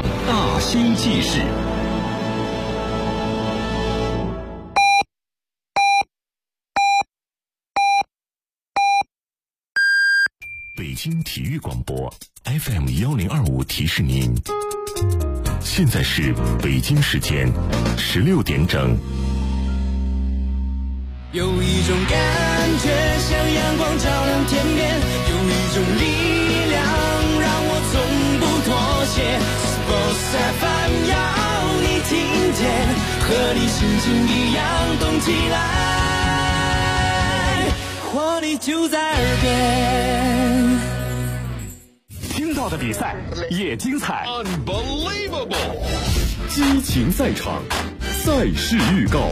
大兴记事。北京体育广播 FM1025提示您，现在是北京时间16点整。 有一种感觉像阳光照亮天边，有一种力量让我从不妥协。Sports FM 要你听见，和你心情一样动起来，活力就在耳边。 听到的比赛也精彩 Unbelievable 激情赛场，赛事预告。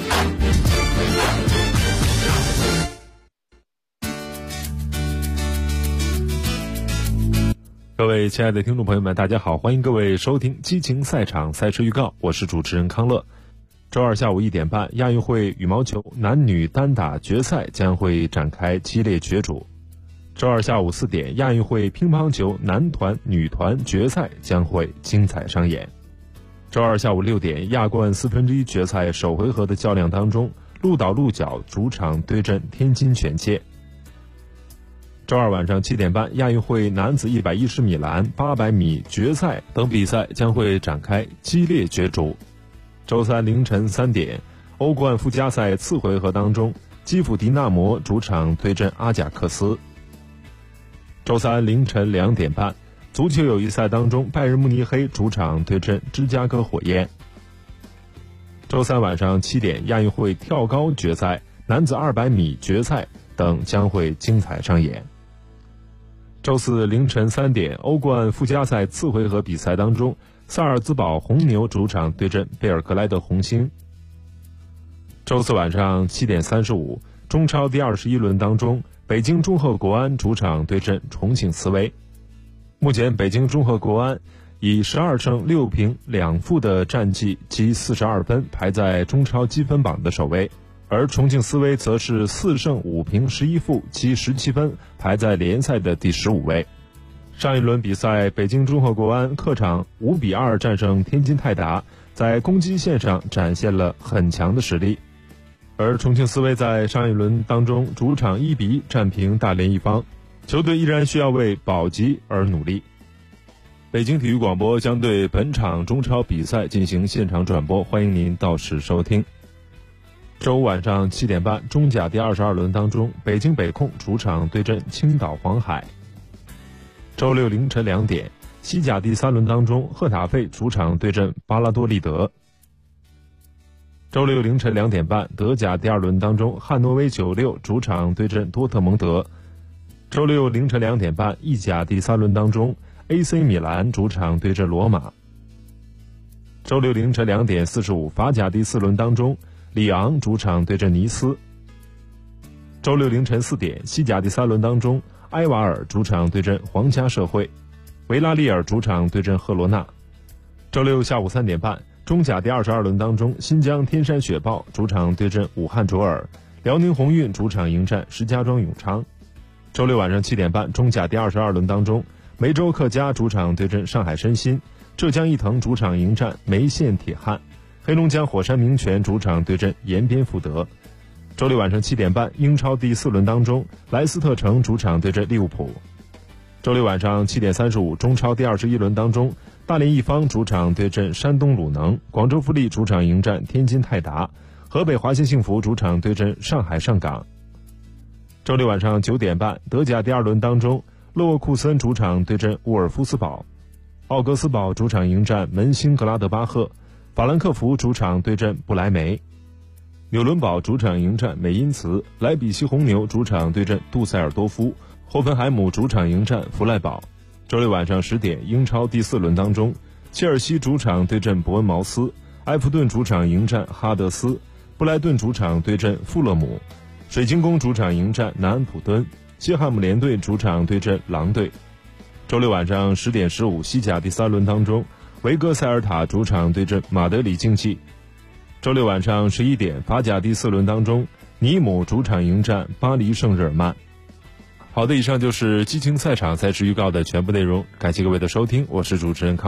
各位亲爱的听众朋友们，大家好，欢迎各位收听激情赛场赛事预告，我是主持人康乐。周二下午1点半，亚运会羽毛球男女单打决赛将会展开激烈角逐。周二下午4点，亚运会乒乓球男团女团决赛将会精彩上演。周二下午6点，亚冠1/4决赛首回合的较量当中，鹿岛鹿角主场对阵天津权健。周二晚上7点半，亚运会男子110米栏、800米决赛等比赛将会展开激烈角逐。周三凌晨3点，欧冠附加赛次回合当中，基辅迪纳摩主场对阵阿贾克斯。周三凌晨2点半，足球友谊赛当中，拜仁慕尼黑主场对阵芝加哥火焰。周三晚上7点，亚运会跳高决赛、男子200米决赛等将会精彩上演。周四凌晨3点，欧冠附加赛次回合比赛当中，萨尔兹堡红牛主场对阵贝尔格莱德红星。周四晚上7点35，中超第21轮当中，北京中赫国安主场对阵重庆斯威。目前北京中赫国安以12胜6平2负的战绩积42分，排在中超积分榜的首位，而重庆斯威则是4胜5平11负积17分，排在联赛的第15位。上一轮比赛，北京中赫国安客场5-2战胜天津泰达，在攻击线上展现了很强的实力。而重庆斯威在上一轮当中主场1-1战平大连一方，球队依然需要为保级而努力。北京体育广播将对本场中超比赛进行现场转播，欢迎您到时收听。周五晚上7点半，中甲第22轮当中，北京北控主场对阵青岛黄海。周六凌晨2点，西甲第3轮当中，赫塔费主场对阵巴拉多利德。周六凌晨2点半，德甲第2轮当中，汉诺威96主场对阵多特蒙德。周六凌晨2点半，意甲第3轮当中， AC 米兰主场对阵罗马。周六凌晨2点45，法甲第4轮当中，里昂主场对阵尼斯。周六凌晨4点，西甲第3轮当中，埃瓦尔主场对阵皇家社会，维拉利尔主场对阵赫罗纳。周六下午3点半，中甲第22轮当中，新疆天山雪豹主场对阵武汉卓尔，辽宁宏运主场迎战石家庄永昌。周六晚上7点半，中甲第22轮当中，梅州客家主场对阵上海申鑫，浙江毅腾主场迎战梅县铁汉，黑龙江火山名泉主场对阵延边富德。周六晚上7点半，英超第4轮当中，莱斯特城主场对阵利物浦。周六晚上7点35，中超第21轮当中，大连一方主场对阵山东鲁能，广州富力主场迎战天津泰达，河北华夏幸福主场对阵上海上港。周六晚上9点半，德甲第2轮当中，勒沃库森主场对阵沃尔夫斯堡，奥格斯堡主场迎战门兴格拉德巴赫，法兰克福主场对阵不莱梅，纽伦堡主场迎战美因茨，莱比锡红牛主场对阵杜塞尔多夫，霍芬海姆主场迎战弗赖堡。周六晚上10点，英超第4轮当中，切尔西主场对阵伯恩茅斯，埃弗顿主场迎战哈德斯，布莱顿主场对阵富勒姆，水晶宫主场迎战南安普敦，西汉姆联队主场对阵狼队。周六晚上10点15，西甲第3轮当中，维戈塞尔塔主场对阵马德里竞技。周六晚上11点，法甲第4轮当中，尼姆主场迎战巴黎圣日耳曼。好的，以上就是激情赛场赛事预告的全部内容，感谢各位的收听，我是主持人康乐。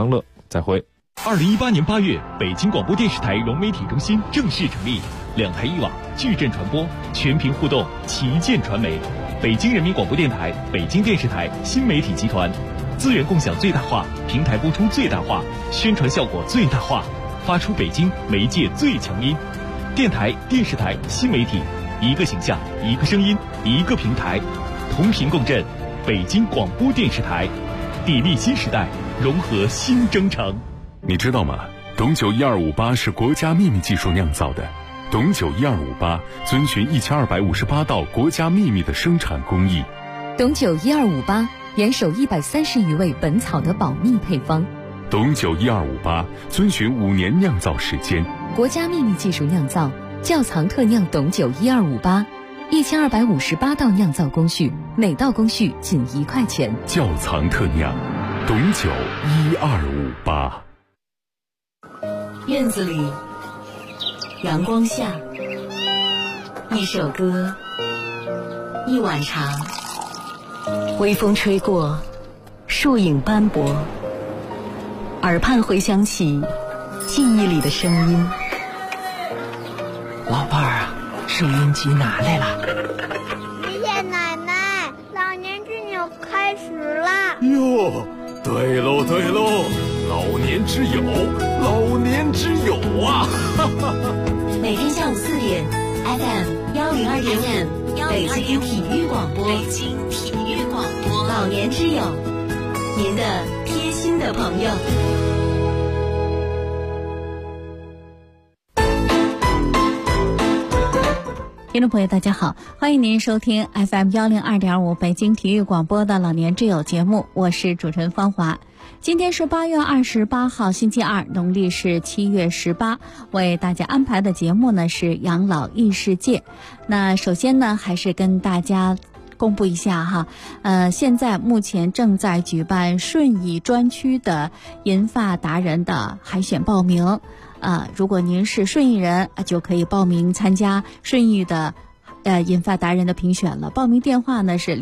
再会。 2018年8月，北京广播电视台融媒体中心正式成立，2台1网，矩阵传播，全屏互动，旗舰传媒。北京人民广播电台、北京电视台新媒体集团，资源共享最大化，平台播出最大化，宣传效果最大化，发出北京媒介最强音。电台、电视台、新媒体，一个形象，一个声音，一个平台，同频共振。北京广播电视台，砥砺新时代，融合新征程。 你知道吗？董酒1258是国家秘密技术酿造的。董酒1258遵循1258道国家秘密的生产工艺。 董酒1258严守130余味本草的保密配方。 董酒1258遵循5年酿造时间。 国家秘密技术酿造，窖藏特酿董酒1258，1258道酿造工序，每道工序仅1块钱。 窖藏特酿，董酒1258。 院子里，阳光下，一首歌，一碗茶，微风吹过，树影斑驳，耳畔回响起记忆里的声音。 老伴儿啊，收音机拿来了。 爷爷奶奶，老年之友开始啦！ 哟，对喽对喽，老年之友，老年之友啊！ 每天下午4点 ，FM 102.5，北京体育广播，北京体育广播，老年之友，您的贴心的朋友。 听众朋友大家好，欢迎您收听 FM 102.5北京体育广播的老年之友节目，我是主持人芳华。今天是8月28号星期二，农历是7月18，为大家安排的节目呢是养老异世界。那首先呢还是跟大家公布一下哈，现在目前正在举办顺义专区的银发达人的海选报名。如果您是顺义人，就可以报名参加顺义的银发达人的评选了。报名电话呢是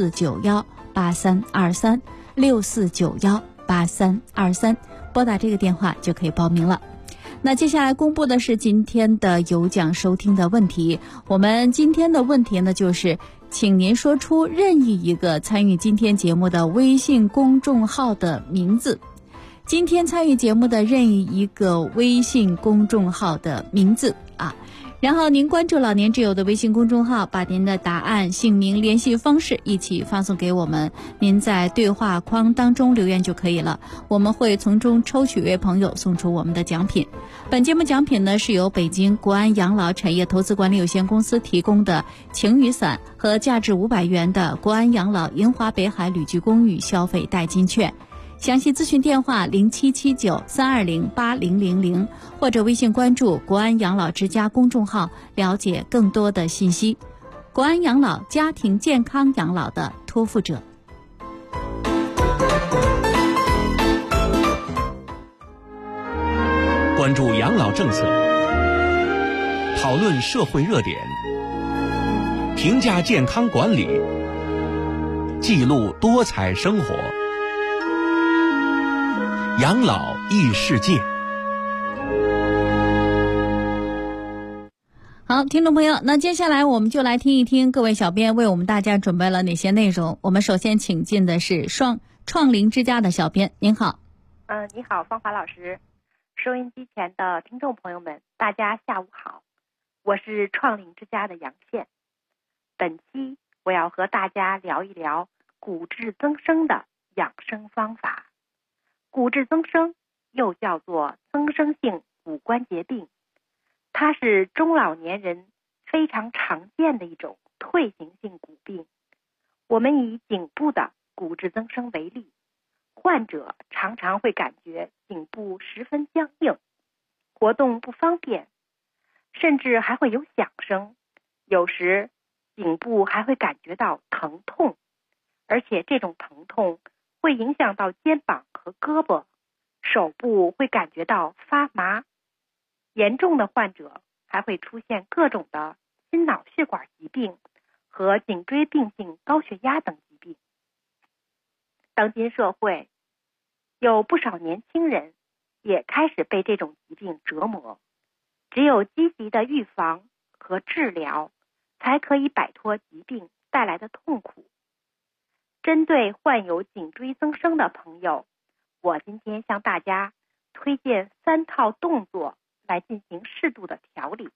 64918323，64918323，拨打这个电话就可以报名了。那接下来公布的是今天的有奖收听的问题。我们今天的问题呢就是请您说出任意一个参与今天节目的微信公众号的名字。今天参与节目的任意一个微信公众号的名字然后您关注老年之友的微信公众号，把您的答案、姓名、联系方式一起发送给我们，您在对话框当中留言就可以了，我们会从中抽取一位朋友送出我们的奖品。本节目奖品呢是由北京国安养老产业投资管理有限公司提供的晴雨伞和价值500元的国安养老银华北海旅居公寓消费代金券。详细咨询电话0779-320-8000，或者微信关注国安养老之家公众号了解更多的信息。国安养老，家庭健康养老的托付者。 关注养老政策，讨论社会热点，评价健康管理，记录多彩生活。养老异世界。 好，听众朋友，那接下来我们就来听一听各位小编为我们大家准备了哪些内容。我们首先请进的是创龄之家的小编，您好。 你好，芳华老师，收音机前的听众朋友们，大家下午好，我是创龄之家的杨倩。本期我要和大家聊一聊骨质增生的养生方法。骨质增生又叫做增生性骨关节病，它是中老年人非常常见的一种退行性骨病。我们以颈部的骨质增生为例，患者常常会感觉颈部十分僵硬，活动不方便，甚至还会有响声，有时颈部还会感觉到疼痛，而且这种疼痛会影响到肩膀和胳膊，手部会感觉到发麻。严重的患者还会出现各种的心脑血管疾病和颈椎病性高血压等疾病。当今社会有不少年轻人也开始被这种疾病折磨。只有积极的预防和治疗，才可以摆脱疾病带来的痛苦。针对患有颈椎增生的朋友，我今天向大家推荐3套动作来进行适度的调理。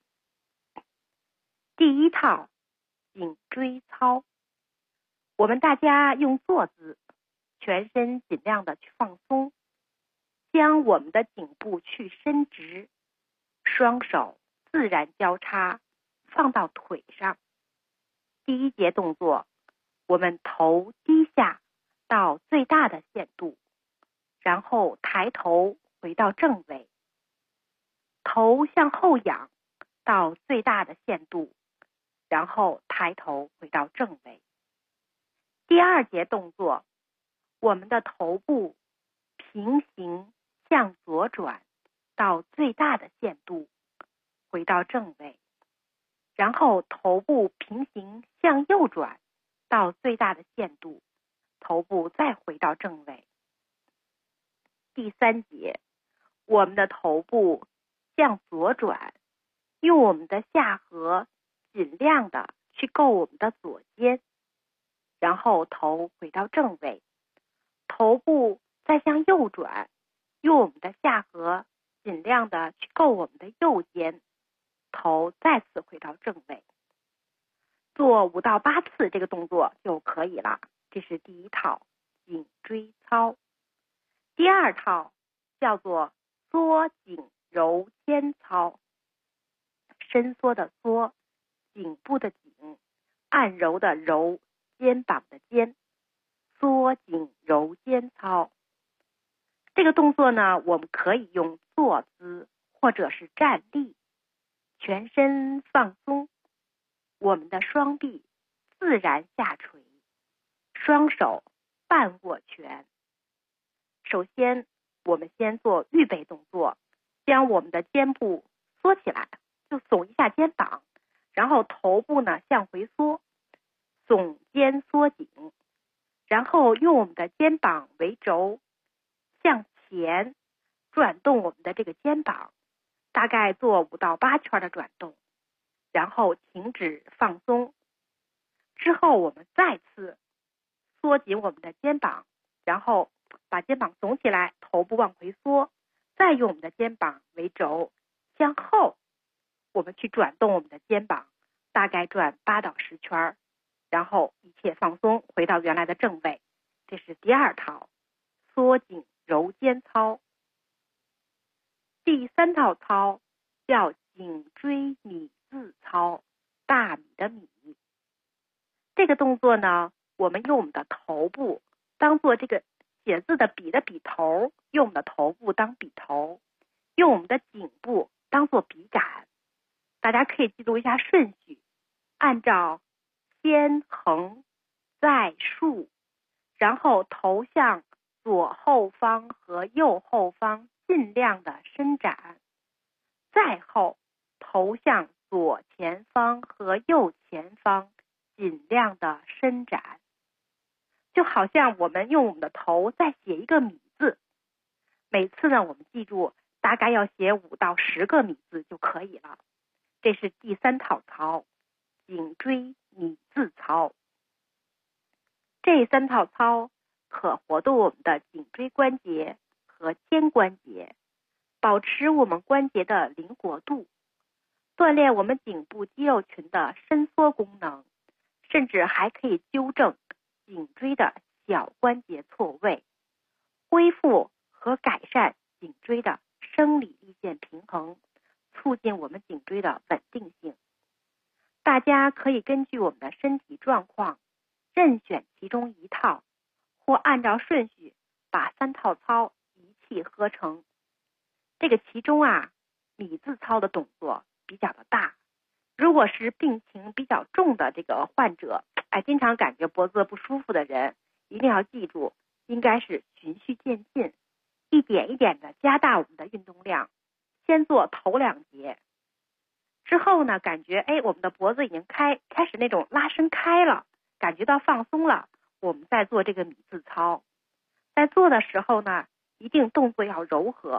第一套，颈椎操。我们大家用坐姿，全身尽量的去放松，将我们的颈部去伸直，双手自然交叉放到腿上。第一节动作，我们头低下到最大的限度，然后抬头回到正位，头向后仰到最大的限度，然后抬头回到正位。第二节动作，我们的头部平行向左转到最大的限度，回到正位，然后头部平行向右转到最大的限度，头部再回到正位。第三节，我们的头部向左转，用我们的下颌尽量的去够我们的左肩，然后头回到正位，头部再向右转，用我们的下颌尽量的去够我们的右肩，头再次回到正位。做5到8次这个动作就可以了。这是第一套颈椎操。第二套叫做缩颈揉肩操。伸缩的缩，颈部的颈，按揉的揉，肩膀的肩，缩颈揉肩操。这个动作呢，我们可以用坐姿或者是站立，全身放松，我们的双臂自然下垂，双手半握拳。首先，我们先做预备动作，将我们的肩部缩起来，就耸一下肩膀，然后头部呢向回缩，耸肩缩颈，然后用我们的肩膀为轴，向前转动我们的这个肩膀，大概做5到8圈的转动，然后停止放松。之后我们再次缩紧我们的肩膀，然后把肩膀耸起来，头部往回缩，再用我们的肩膀为轴向后，我们去转动我们的肩膀，大概转8到10圈，然后一切放松，回到原来的正位。这是第二套缩颈揉肩操。第三套操叫颈椎米字操，大米的米。这个动作呢，我们用我们的头部当做这个写字的笔的笔头，用我们的头部当笔头，用我们的颈部当做笔杆。大家可以记录一下顺序，按照先横再竖，然后头向左后方和右后方尽量的伸展，再后头向左前方和右前方尽量的伸展，就好像我们用我们的头再写一个米字。每次呢，我们记住大概要写5到10个米字就可以了。这是第三套操，颈椎米字操。这3套操可活动我们的颈椎关节和肩关节，保持我们关节的灵活度，锻炼我们颈部肌肉群的伸缩功能，甚至还可以纠正颈椎的小关节错位，恢复和改善颈椎的生理力线平衡，促进我们颈椎的稳定性。大家可以根据我们的身体状况任选其中一套，或按照顺序把3套操一气呵成。这个其中米字操的动作比较的大，如果是病情比较重的这个患者，经常感觉脖子不舒服的人，一定要记住，应该是循序渐进，一点一点的加大我们的运动量。先做头2节，之后呢，感觉我们的脖子已经开始那种拉伸开了，感觉到放松了，我们再做这个米字操。在做的时候呢，一定动作要柔和，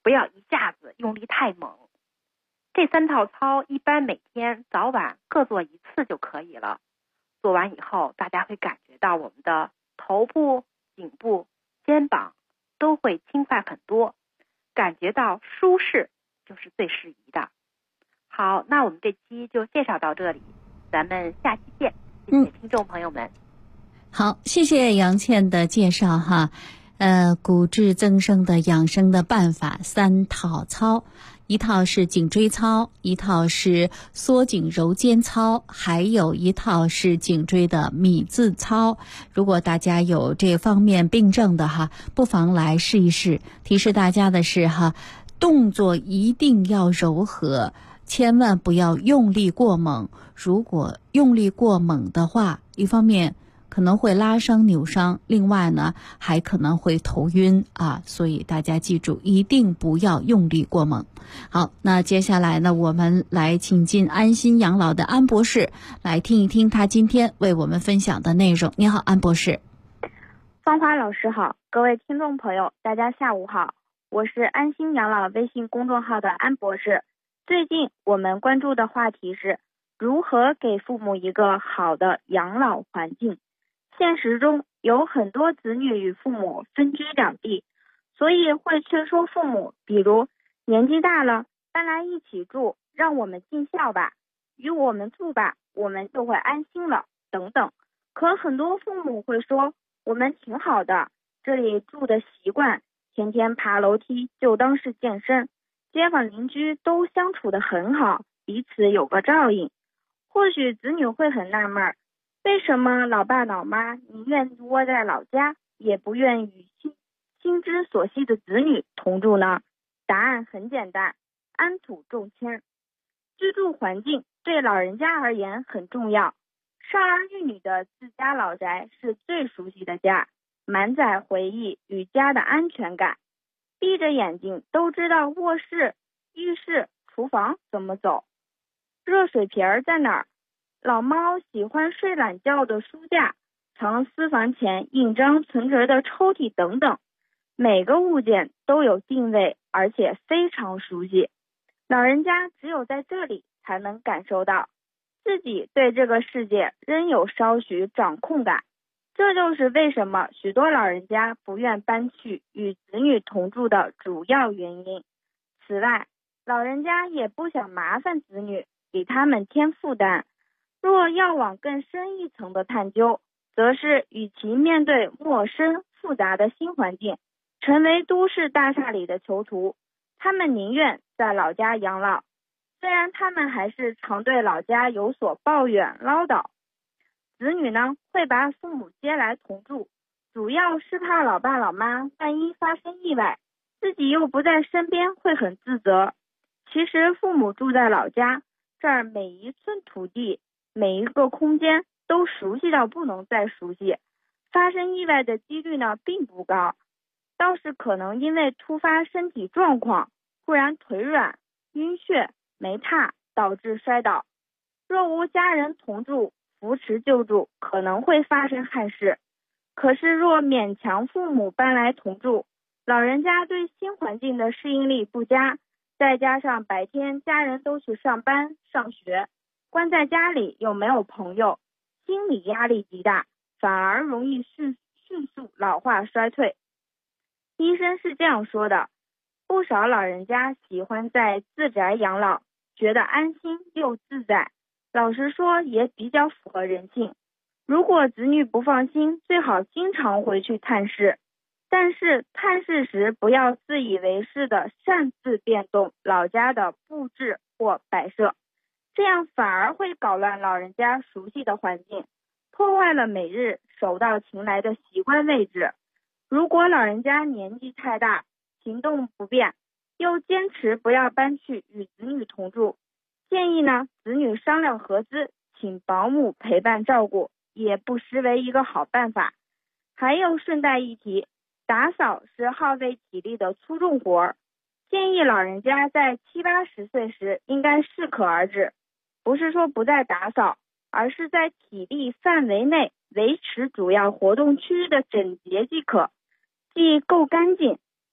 不要一下子用力太猛。这3套操一般每天早晚各做1次就可以了。做完以后，大家会感觉到我们的头部、颈部、肩膀都会轻快很多，感觉到舒适就是最适宜的。好，那我们这期就介绍到这里，咱们下期见。谢谢听众朋友们。 好，谢谢杨倩的介绍哈。骨质增生的养生的办法3套操，一套是颈椎操，一套是缩颈揉肩操，还有一套是颈椎的米字操。如果大家有这方面病症的哈，不妨来试一试。提示大家的是哈，动作一定要柔和，千万不要用力过猛。如果用力过猛的话，一方面可能会拉伤扭伤，另外呢还可能会头晕啊，所以大家记住一定不要用力过猛。好，那接下来呢，我们来请进安心养老的安博士来听一听他今天为我们分享的内容。你好，安博士。 芳华老师好，各位听众朋友大家下午好，我是安心养老微信公众号的安博士。最近我们关注的话题是如何给父母一个好的养老环境。现实中有很多子女与父母分居两地，所以会劝说父母，比如年纪大了搬来一起住，让我们尽孝吧，与我们住吧，我们就会安心了等等。可很多父母会说，我们挺好的，这里住的习惯，天天爬楼梯就当是健身，街坊邻居都相处得很好，彼此有个照应。或许子女会很纳闷，为什么老爸老妈宁愿窝在老家，也不愿与心之所系的子女同住呢？答案很简单，安土重迁。居住环境对老人家而言很重要，少儿育女的自家老宅是最熟悉的家，满载回忆与家的安全感。闭着眼睛都知道卧室、浴室、厨房怎么走，热水瓶在哪儿，老猫喜欢睡懒觉的书架，藏私房钱印章存折的抽屉等等，每个物件都有定位，而且非常熟悉。老人家只有在这里才能感受到自己对这个世界仍有稍许掌控感，这就是为什么许多老人家不愿搬去与子女同住的主要原因。此外，老人家也不想麻烦子女，给他们添负担。若要往更深一层的探究，则是与其面对陌生复杂的新环境，成为都市大厦里的囚徒，他们宁愿在老家养老。虽然他们还是常对老家有所抱怨唠叨，子女呢会把父母接来同住，主要是怕老爸老妈万一发生意外，自己又不在身边会很自责。其实父母住在老家，这儿每一寸土地每一个空间都熟悉到不能再熟悉，发生意外的几率呢并不高，倒是可能因为突发身体状况，忽然腿软、晕血、没踏导致摔倒。若无家人同住扶持救助，可能会发生憾事。可是若勉强父母搬来同住，老人家对新环境的适应力不佳，再加上白天家人都去上班上学，关在家里又没有朋友，心理压力极大，反而容易迅速老化衰退。医生是这样说的，不少老人家喜欢在自宅养老，觉得安心又自在，老实说也比较符合人性。如果子女不放心，最好经常回去探视，但是探视时不要自以为是的擅自变动老家的布置或摆设，这样反而会搞乱老人家熟悉的环境，破坏了每日手到擒来的习惯位置。如果老人家年纪太大，行动不便，又坚持不要搬去与子女同住，建议呢子女商量合资，请保姆陪伴照顾，也不失为一个好办法。还有顺带一提，打扫是耗费体力的粗重活，建议老人家在70、80岁时应该适可而止，不是说不再打扫，而是在体力范围内维持主要活动区域的整洁即可，既够干净，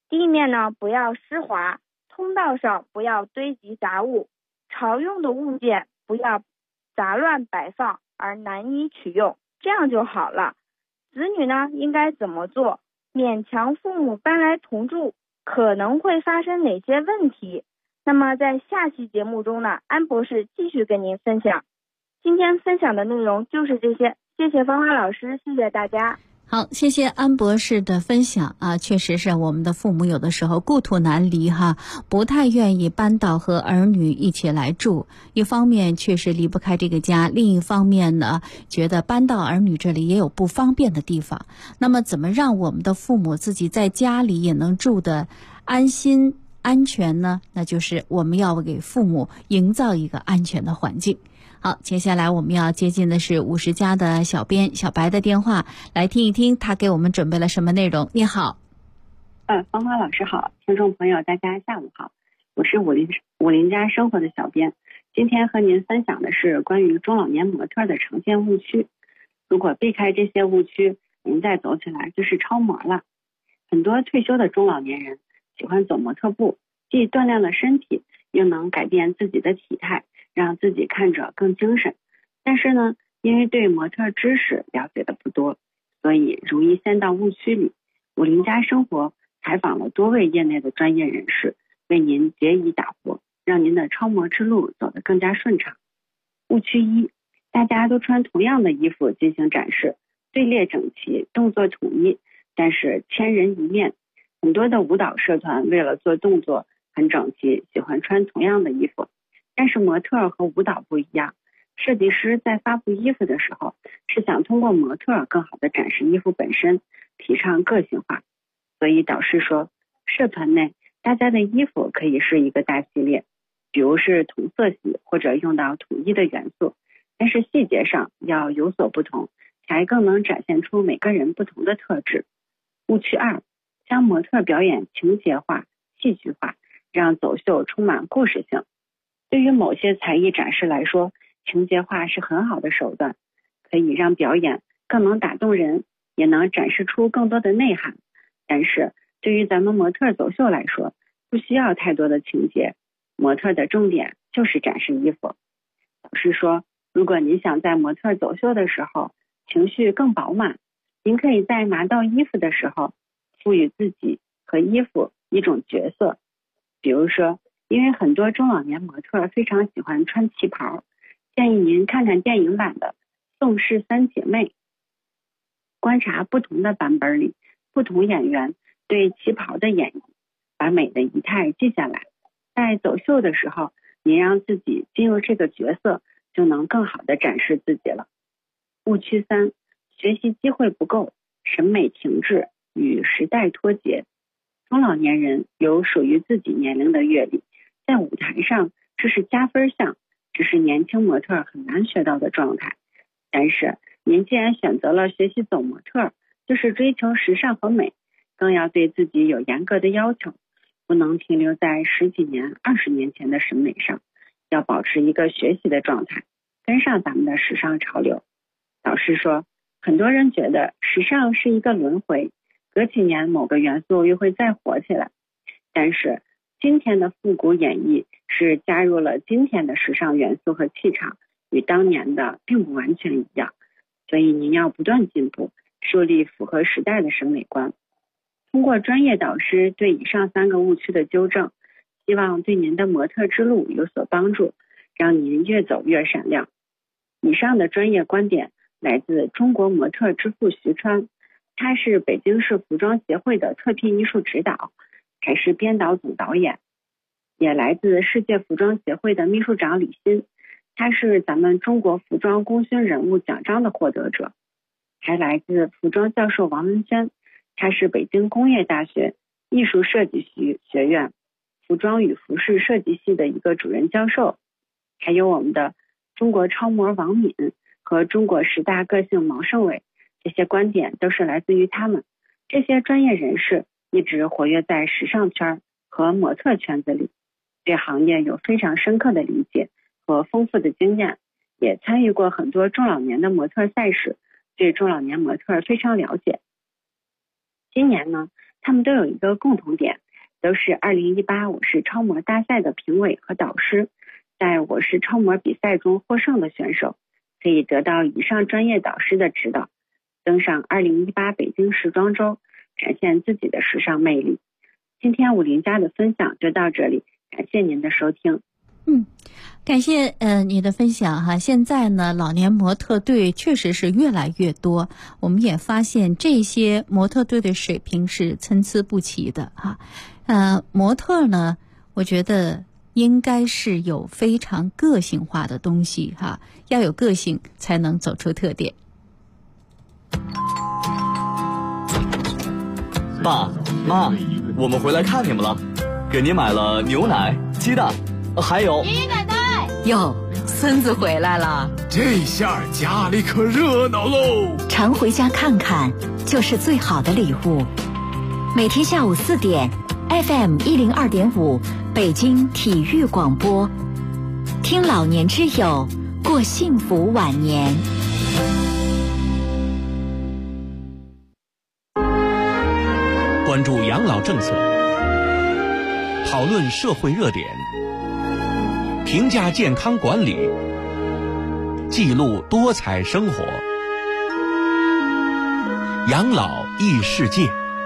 地面呢不要湿滑，通道上不要堆积杂物，常用的物件不要杂乱摆放而难以取用，这样就好了。子女呢应该怎么做？勉强父母搬来同住可能会发生哪些问题？那么在下期节目中呢，安博士继续跟您分享。今天分享的内容就是这些，谢谢芳华老师，谢谢大家。 好，谢谢安博士的分享啊，确实是我们的父母有的时候故土难离哈，不太愿意搬到和儿女一起来住。一方面确实离不开这个家，另一方面呢，觉得搬到儿女这里也有不方便的地方。那么怎么让我们的父母自己在家里也能住得安心安全呢？那就是我们要给父母营造一个安全的环境。好，接下来我们要接近的是50家的小编小白的电话，来听一听他给我们准备了什么内容。你好。 芳华老师好，听众朋友大家下午好，我是50家生活的小编。今天和您分享的是关于中老年模特的常见误区。如果避开这些误区，您再走起来就是超模了。很多退休的中老年人喜欢走模特步，既锻炼了身体，又能改变自己的体态，让自己看着更精神。但是呢，因为对模特知识了解的不多，所以容易陷到误区里。50家生活采访了多位业内的专业人士，为您解疑打惑，让您的超模之路走得更加顺畅。误区1，大家都穿同样的衣服进行展示，队列整齐，动作统一，但是千人一面。很多的舞蹈社团为了做动作很整齐，喜欢穿同样的衣服。但是模特和舞蹈不一样，设计师在发布衣服的时候，是想通过模特更好的展示衣服本身，提倡个性化。所以导师说，社团内大家的衣服可以是一个大系列，比如是同色系或者用到统一的元素，但是细节上要有所不同，才更能展现出每个人不同的特质。误区2，将模特表演情节化、戏剧化，让走秀充满故事性。对于某些才艺展示来说，情节化是很好的手段，可以让表演更能打动人，也能展示出更多的内涵。但是对于咱们模特走秀来说，不需要太多的情节，模特的重点就是展示衣服。老师说，如果您想在模特走秀的时候情绪更饱满，您可以在拿到衣服的时候赋予自己和衣服一种角色。比如说，因为很多中老年模特非常喜欢穿旗袍，建议您看看电影版的《宋氏三姐妹》，观察不同的版本里不同演员对旗袍的演绎，把美的仪态记下来。在走秀的时候，您让自己进入这个角色，就能更好的展示自己了。误区3，学习机会不够，审美停滞，与时代脱节。中老年人有属于自己年龄的阅历，在舞台上这是加分项，只是年轻模特很难学到的状态。但是您既然选择了学习走模特，就是追求时尚和美，更要对自己有严格的要求，不能停留在10几年、20年前的审美上，要保持一个学习的状态，跟上咱们的时尚潮流。导师说，很多人觉得时尚是一个轮回，隔几年某个元素又会再火起来，但是今天的复古演绎是加入了今天的时尚元素和气场，与当年的并不完全一样，所以您要不断进步，树立符合时代的审美观。通过专业导师对以上3个误区的纠正，希望对您的模特之路有所帮助，让您越走越闪亮。以上的专业观点来自中国模特之父徐川，他是北京市服装协会的特聘艺术指导，还是编导总导演，也来自世界服装协会的秘书长李欣，他是咱们中国服装功勋人物奖章的获得者，还来自服装教授王文轩，他是北京工业大学艺术设计学院服装与服饰设计系的一个主任教授，还有我们的中国超模王敏和中国10大个性毛盛伟，这些观点都是来自于他们。这些专业人士一直活跃在时尚圈和模特圈子里，对行业有非常深刻的理解和丰富的经验，也参与过很多中老年的模特赛事，对中老年模特非常了解。今年呢， 他们都有一个共同点，都是2018我市超模大赛的评委和导师，在我市超模比赛中获胜的选手可以得到以上专业导师的指导，登上2018北京时装周，展现自己的时尚魅力。今天武林家的分享就到这里，感谢您的收听。 感谢你的分享哈。现在呢，老年模特队确实是越来越多，我们也发现这些模特队的水平是参差不齐的哈。模特呢，我觉得应该是有非常个性化的东西哈，要有个性才能走出特点。 爸妈，我们回来看你们了，给您买了牛奶、鸡蛋，还有爷爷奶奶。哟，孙子回来了， 这下家里可热闹喽！ 常回家看看就是最好的礼物。每天下午4点 FM 102.5北京体育广播，听老年之友，过幸福晚年。 关注养老政策，讨论社会热点，评价健康管理，记录多彩生活，养老异世界。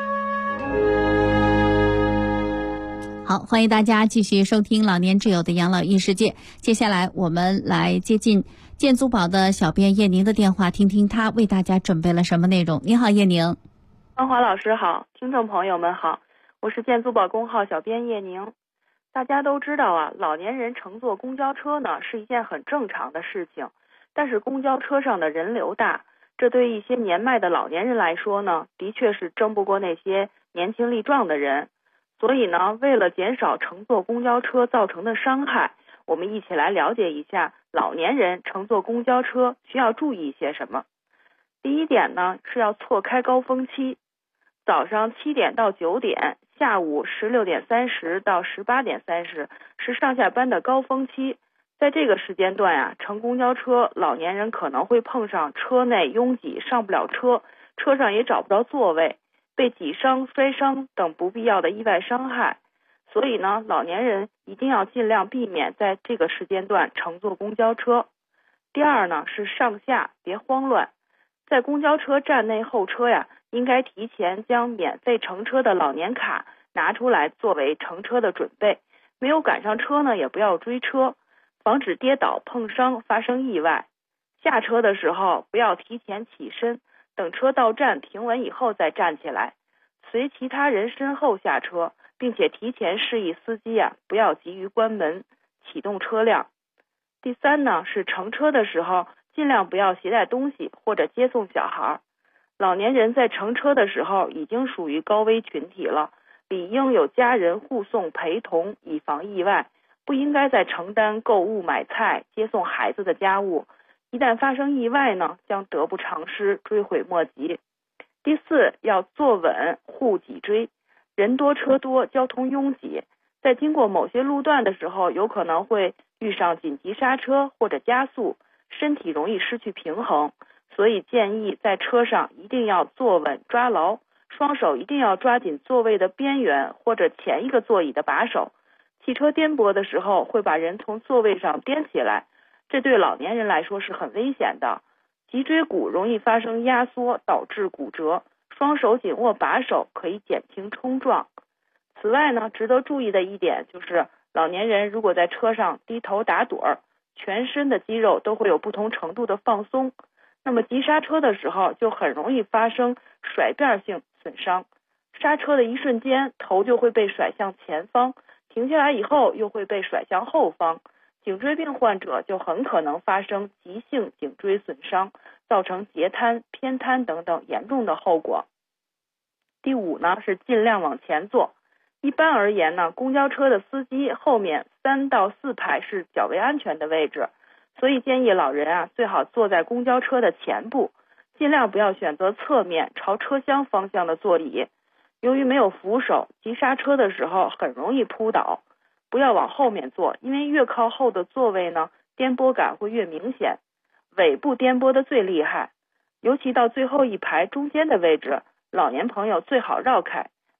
好，欢迎大家继续收听老年之友的养老异世界。接下来我们来接近健足宝的小编叶宁的电话，听听他为大家准备了什么内容。你好，叶宁。 芳华老师好，听众朋友们好，我是健足宝公号小编叶宁。大家都知道啊，老年人乘坐公交车呢是一件很正常的事情，但是公交车上的人流大，这对一些年迈的老年人来说呢，的确是争不过那些年轻力壮的人。所以呢，为了减少乘坐公交车造成的伤害，我们一起来了解一下老年人乘坐公交车需要注意一些什么。第一点呢，是要错开高峰期，早上7点到9点，下午16点30到18点30是上下班的高峰期。在这个时间段啊，乘公交车，老年人可能会碰上车内拥挤上不了车，车上也找不到座位，被挤伤、摔伤等不必要的意外伤害。所以呢，老年人一定要尽量避免在这个时间段乘坐公交车。第二呢，是上下别慌乱，在公交车站内候车呀，应该提前将免费乘车的老年卡拿出来作为乘车的准备，没有赶上车呢，也不要追车，防止跌倒碰伤发生意外。下车的时候不要提前起身，等车到站停稳以后再站起来，随其他人身后下车，并且提前示意司机不要急于关门启动车辆。第三呢，是乘车的时候尽量不要携带东西或者接送小孩。老年人在乘车的时候已经属于高危群体了，理应有家人护送陪同，以防意外，不应该再承担购物、买菜、接送孩子的家务，一旦发生意外呢，将得不偿失，追悔莫及。第四，要坐稳护脊椎，人多车多，交通拥挤，在经过某些路段的时候，有可能会遇上紧急刹车或者加速，身体容易失去平衡，所以建议在车上一定要坐稳抓牢，双手一定要抓紧座位的边缘或者前一个座椅的把手。汽车颠簸的时候会把人从座位上颠起来，这对老年人来说是很危险的，脊椎骨容易发生压缩导致骨折，双手紧握把手可以减轻冲撞。此外呢，值得注意的一点就是老年人如果在车上低头打盹儿，全身的肌肉都会有不同程度的放松，那么急刹车的时候就很容易发生甩辫性损伤，刹车的一瞬间头就会被甩向前方，停下来以后又会被甩向后方，颈椎病患者就很可能发生急性颈椎损伤，造成截瘫、偏瘫等等严重的后果。第五呢，是尽量往前坐。一般而言呢，公交车的司机后面3到4排是较为安全的位置，所以建议老人最好坐在公交车的前部，尽量不要选择侧面朝车厢方向的座椅。由于没有扶手，急刹车的时候很容易扑倒。不要往后面坐，因为越靠后的座位呢，颠簸感会越明显，尾部颠簸的最厉害，尤其到最后一排中间的位置，老年朋友最好绕开，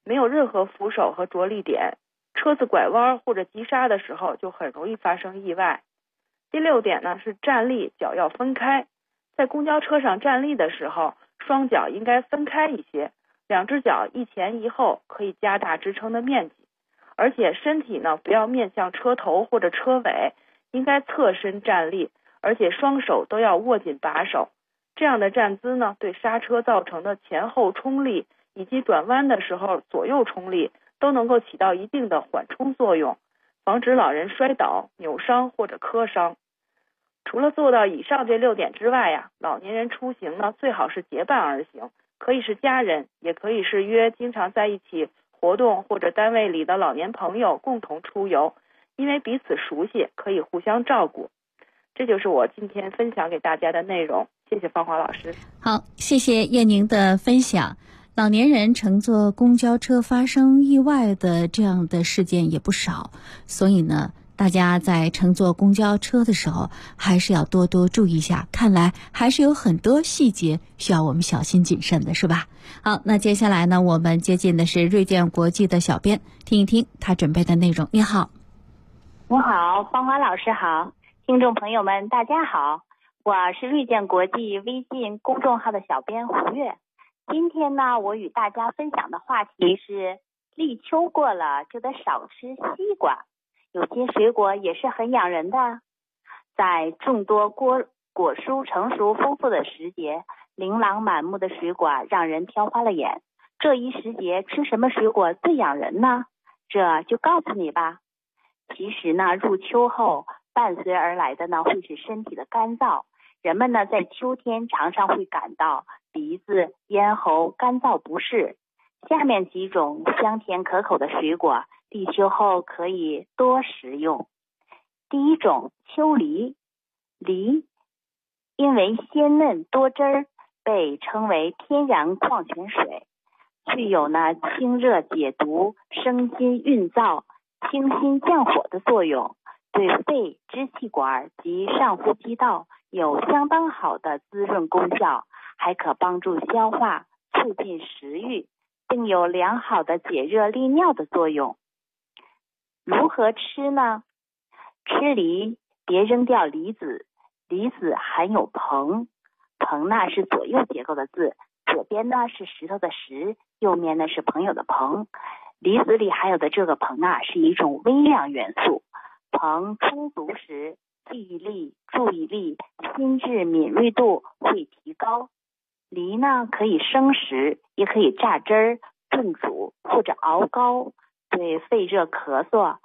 没有任何扶手和着力点，车子拐弯或者急刹的时候就很容易发生意外。第6点呢是站立，脚要分开。在公交车上站立的时候，双脚应该分开一些，2只脚一前一后，可以加大支撑的面积。而且身体呢不要面向车头或者车尾，应该侧身站立，而且双手都要握紧把手。这样的站姿呢，对刹车造成的前后冲力以及转弯的时候左右冲力都能够起到一定的缓冲作用，防止老人摔倒、扭伤或者磕伤。除了做到以上这6点之外呀，老年人出行呢最好是结伴而行，可以是家人，也可以是约经常在一起活动或者单位里的老年朋友共同出游，因为彼此熟悉，可以互相照顾。这就是我今天分享给大家的内容，谢谢芳华老师。 好，谢谢叶宁的分享。老年人乘坐公交车发生意外的这样的事件也不少，所以呢，大家在乘坐公交车的时候还是要多多注意一下，看来还是有很多细节需要我们小心谨慎的，是吧？好，那接下来呢，我们接近的是锐见国际的小编，听一听他准备的内容。你好。 你好，芳华老师好，听众朋友们大家好，我是锐见国际微信公众号的小编胡月。今天呢，我与大家分享的话题是立秋过了就得少吃西瓜，有些水果也是很养人的。在众多果蔬成熟丰富的时节，琳琅满目的水果让人挑花了眼。这一时节吃什么水果最养人呢？这就告诉你吧。其实呢，入秋后伴随而来的呢会是身体的干燥，人们呢在秋天常常会感到鼻子、咽喉干燥不适。下面几种香甜可口的水果，立秋后可以多食用。第一种，秋梨。梨因为鲜嫩多汁儿，被称为天然矿泉水，具有呢清热解毒、生津运燥、清心降火的作用，对肺、支气管及上呼吸道有相当好的滋润功效，还可帮助消化、促进食欲，并有良好的解热利尿的作用。如何吃呢？吃梨别扔掉梨子，梨子含有硼，硼呢是左右结构的字，左边呢是石头的石，右面呢是朋友的朋。梨子里含有的这个硼啊，是一种微量元素。硼充足时，记忆力、注意力、心智敏锐度会提高。梨呢可以生食，也可以榨汁儿、炖煮或者熬膏，对肺热咳嗽、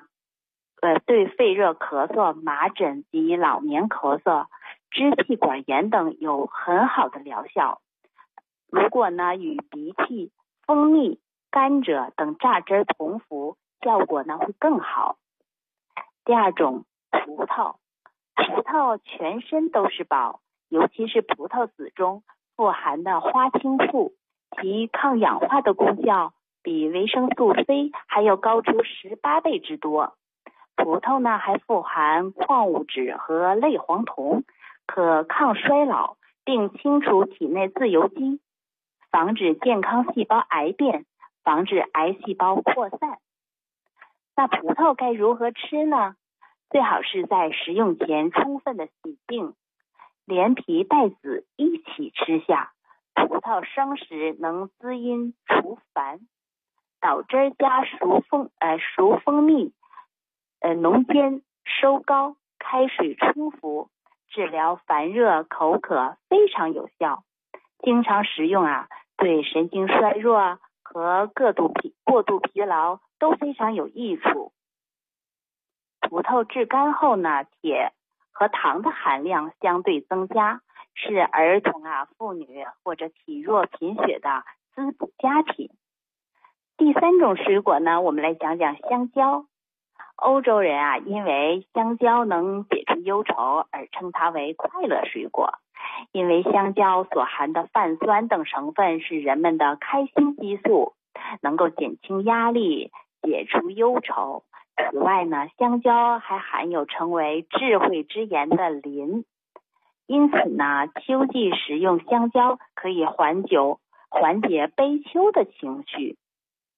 麻疹及老年咳嗽、支气管炎等有很好的疗效。如果呢与鼻涕、蜂蜜、甘蔗等榨汁同服，效果呢会更好。第二种，葡萄。葡萄全身都是宝，尤其是葡萄籽中富含的花青素，其抗氧化的功效比维生素 C 还要高出18倍之多。葡萄呢还富含矿物质和类黄酮，可抗衰老，并清除体内自由基，防止健康细胞癌变，防止癌细胞扩散。那葡萄该如何吃呢？最好是在食用前充分的洗净，连皮带籽一起吃下。葡萄生食能滋阴除烦，捣汁加熟蜂蜜，浓煎收膏，开水冲服，治疗烦热口渴非常有效。经常食用啊，对神经衰弱和过度疲劳都非常有益处。葡萄制干后呢，铁和糖的含量相对增加，是儿童妇女或者体弱贫血的滋补佳品。第三种水果呢，我们来讲讲香蕉。欧洲人因为香蕉能解除忧愁而称它为快乐水果，因为香蕉所含的泛酸等成分是人们的开心激素，能够减轻压力，解除忧愁。此外呢，香蕉还含有称为智慧之言的磷，因此呢，秋季食用香蕉可以缓解悲秋的情绪。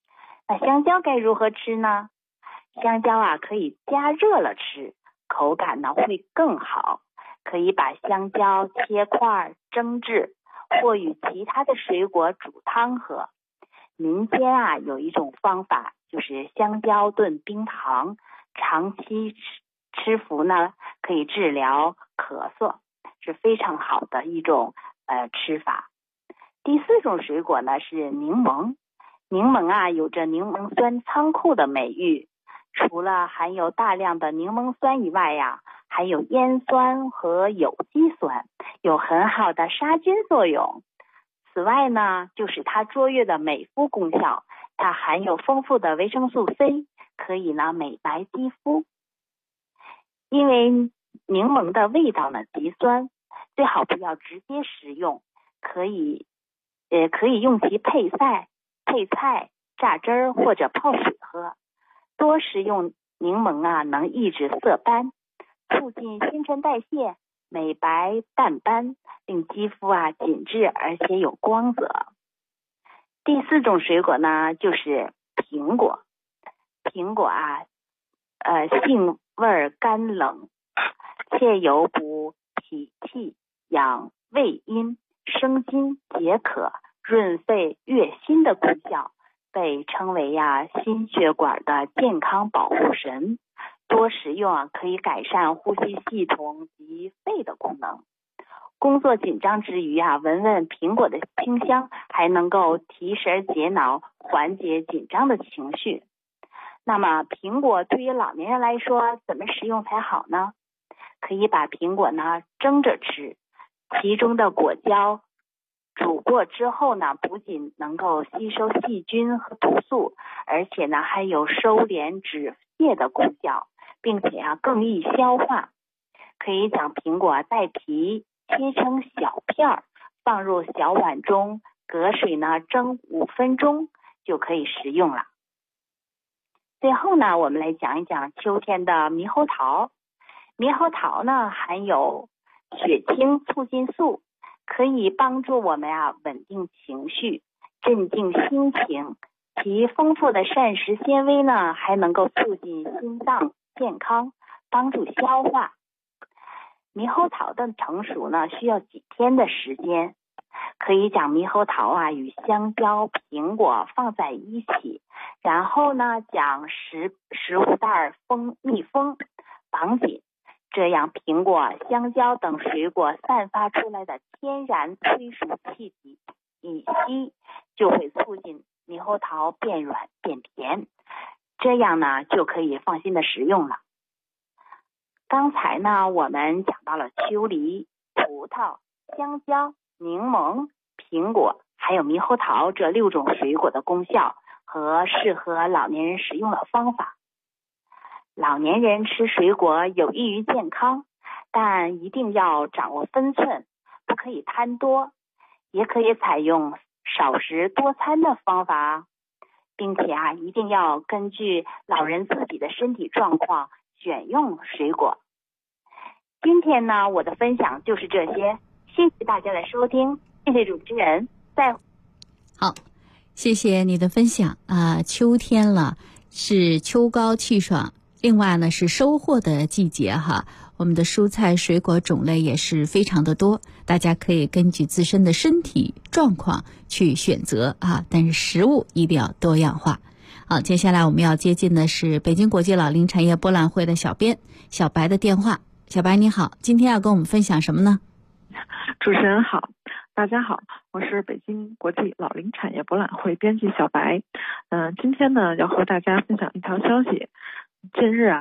那香蕉该如何吃呢？香蕉啊，可以加热了吃，口感呢会更好。可以把香蕉切块蒸制，或与其他的水果煮汤喝。民间啊有一种方法，就是香蕉炖冰糖，长期吃服呢可以治疗咳嗽，是非常好的一种吃法。第4种水果呢是柠檬。柠檬啊有着柠檬酸仓库的美誉，除了含有大量的柠檬酸以外呀，还有烟酸和有机酸，有很好的杀菌作用。此外呢，就是它卓越的美肤功效，它含有丰富的维生素 C， 可以呢美白肌肤。因为柠檬的味道呢极酸，最好不要直接食用，可以用其配菜、榨汁儿或者泡水喝。多食用柠檬啊，能抑制色斑，促进新陈代谢，美白淡斑，令肌肤啊紧致而且有光泽。第4种水果呢就是苹果。苹果啊性味甘冷，且有补脾气、养胃阴、生津解渴、润肺悦心的功效，被称为心血管的健康保护神。多食用啊，可以改善呼吸系统及肺的功能。工作紧张之余啊，闻闻苹果的清香，还能够提神解脑，缓解紧张的情绪。那么苹果对于老年人来说，怎么食用才好呢？可以把苹果呢蒸着吃，其中的果胶煮过之后呢，不仅能够吸收细菌和毒素，而且呢还有收敛止泻的功效，并且更易消化。可以将苹果带皮切成小片，放入小碗中，隔水呢蒸5分钟就可以食用了。最后呢，我们来讲一讲秋天的猕猴桃。猕猴桃呢含有血清促进素，可以帮助我们稳定情绪，镇静心情。其丰富的膳食纤维呢，还能够促进心脏健康，帮助消化。猕猴桃的成熟呢，需要几天的时间。可以将猕猴桃与香蕉、苹果放在一起，然后呢，将食物袋密封绑紧，这样苹果、香蕉等水果散发出来的天然催熟气体乙烯，就会促进猕猴桃变软变甜，这样呢就可以放心的食用了。刚才呢我们讲到了秋梨、葡萄、香蕉、柠檬、苹果还有猕猴桃这6种水果的功效和适合老年人食用的方法。老年人吃水果有益于健康，但一定要掌握分寸，不可以贪多，也可以采用少食多餐的方法，并且一定要根据老人自己的身体状况选用水果。今天呢，我的分享就是这些，谢谢大家的收听，谢谢主持人，再会。 好，谢谢你的分享秋天了，是秋高气爽，另外呢是收获的季节哈。我们的蔬菜水果种类也是非常的多，大家可以根据自身的身体状况去选择但是食物一定要多样化。好，接下来我们要接近的是北京国际老龄产业博览会的小编小白的电话。小白你好，今天要跟我们分享什么呢？ 主持人好，大家好，我是北京国际老龄产业博览会编辑小白。今天呢要和大家分享一条消息。近日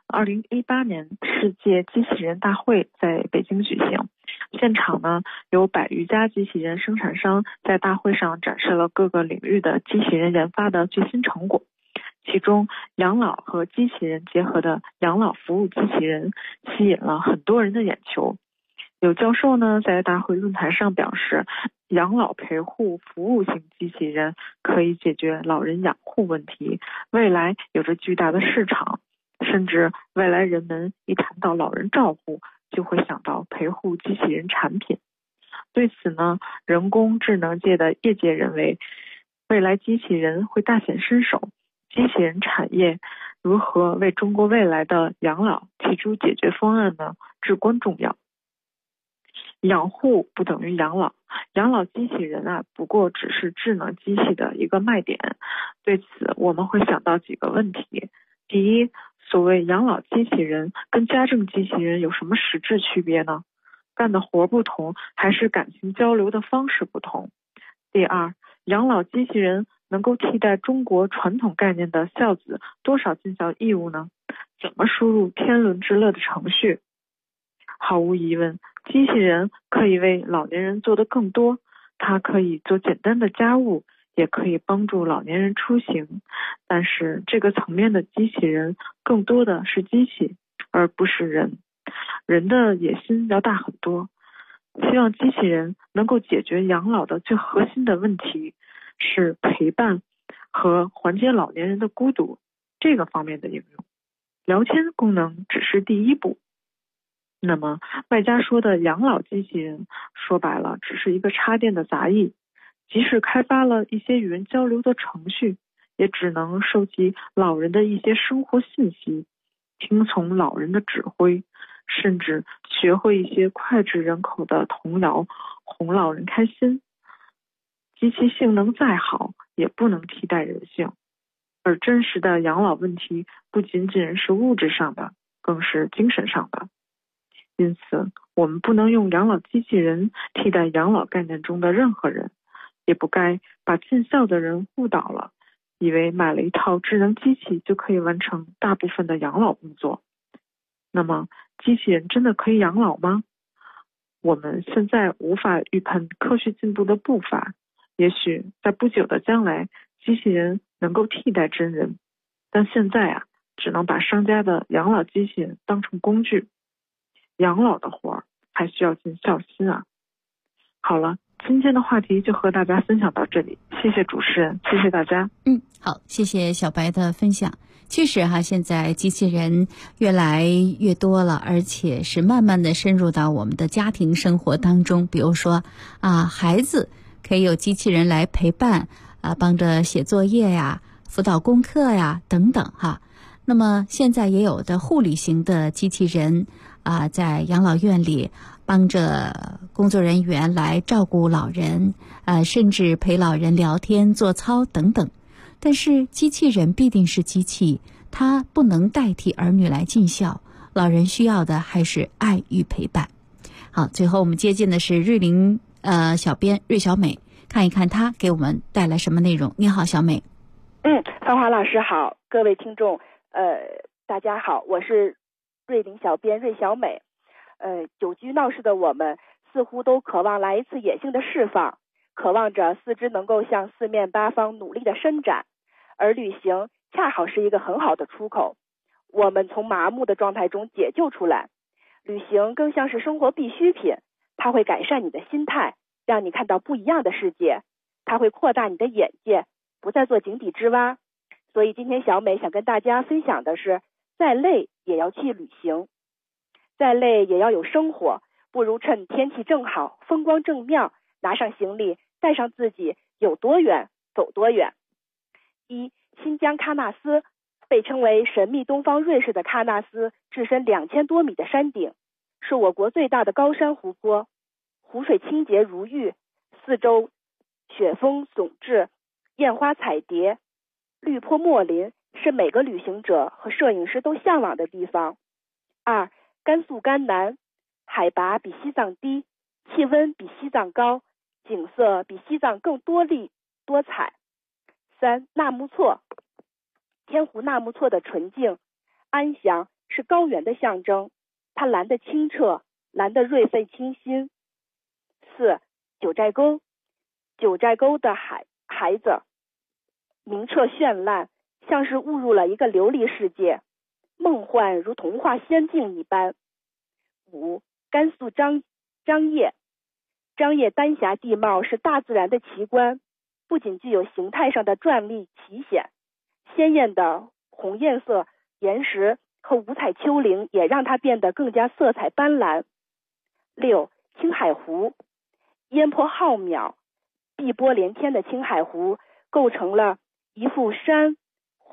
2018年世界机器人大会在北京举行，现场呢有100余家机器人生产商在大会上展示了各个领域的机器人研发的最新成果。其中养老和机器人结合的养老服务机器人吸引了很多人的眼球。有教授呢在大会论坛上表示，养老陪护服务型机器人可以解决老人养护问题，未来有着巨大的市场，甚至未来人们一谈到老人照护就会想到陪护机器人产品。对此呢，人工智能界的业界认为，未来机器人会大显身手， 机器人产业如何为中国未来的养老提出解决方案呢，至关重要。养护不等于养老，养老机器人不过只是智能机器的一个卖点。对此我们会想到几个问题。第一，所谓养老机器人跟家政机器人有什么实质区别呢？干的活不同，还是感情交流的方式不同？第二，养老机器人能够替代中国传统概念的孝子多少尽孝义务呢？怎么输入天伦之乐的程序？毫无疑问，机器人可以为老年人做得更多，它可以做简单的家务，也可以帮助老年人出行。但是这个层面的机器人更多的是机器，而不是人。人的野心要大很多，希望机器人能够解决养老的最核心的问题，是陪伴和缓解老年人的孤独这个方面的应用。聊天功能只是第一步。那么卖家说的养老机器人，说白了只是一个插电的杂役，即使开发了一些与人交流的程序，也只能收集老人的一些生活信息，听从老人的指挥，甚至学会一些脍炙人口的童谣，哄老人开心。机器性能再好，也不能替代人性。而真实的养老问题不仅仅是物质上的，更是精神上的。因此，我们不能用养老机器人替代养老概念中的任何人，也不该把尽孝的人误导了，以为买了一套智能机器就可以完成大部分的养老工作。那么，机器人真的可以养老吗？我们现在无法预判科学进步的步伐，也许在不久的将来，机器人能够替代真人，但现在只能把商家的养老机器人当成工具。养老的活还需要尽孝心啊。好了，今天的话题就和大家分享到这里，谢谢主持人，谢谢大家。 好，谢谢小白的分享。确实现在机器人越来越多了，而且是慢慢的深入到我们的家庭生活当中。比如说孩子可以有机器人来陪伴帮着写作业呀、辅导功课呀等等那么现在也有的护理型的机器人在养老院里帮着工作人员来照顾老人甚至陪老人聊天做操等等。但是机器人必定是机器，它不能代替儿女来尽孝，老人需要的还是爱与陪伴。好，最后我们接近的是瑞林小编瑞小美，看一看她给我们带来什么内容。你好，小美。 芳华老师好，各位听众大家好，我是瑞林小编瑞小美。久居闹市的我们似乎都渴望来一次野性的释放，渴望着四肢能够向四面八方努力的伸展，而旅行恰好是一个很好的出口。我们从麻木的状态中解救出来，旅行更像是生活必需品，它会改善你的心态，让你看到不一样的世界，它会扩大你的眼界，不再做井底之蛙。所以今天小美想跟大家分享的是，再累也要去旅行，再累也要有生活，不如趁天气正好，风光正妙，拿上行李，带上自己，有多远走多远。新疆喀纳斯被称为神秘东方瑞士的喀纳斯，置身2000多米的山顶，是我国最大的高山湖泊，湖水清洁如玉，四周雪峰耸峙，艳花彩蝶，绿坡墨林，是每个旅行者和摄影师都向往的地方。甘肃甘南，海拔比西藏低，气温比西藏高，景色比西藏更多丽多彩。纳木错，天湖纳木错的纯净安详是高原的象征，它蓝得清澈，蓝得瑞肺清新。九寨沟，九寨沟的孩子明澈绚烂，像是误入了一个琉璃世界，梦幻如童话仙境一般。甘肃张掖，张掖丹霞地貌是大自然的奇观，不仅具有形态上的壮丽奇险，鲜艳的红艳色岩石和五彩丘陵也让它变得更加色彩斑斓。青海湖，烟波浩渺，碧波连天的青海湖构成了一幅山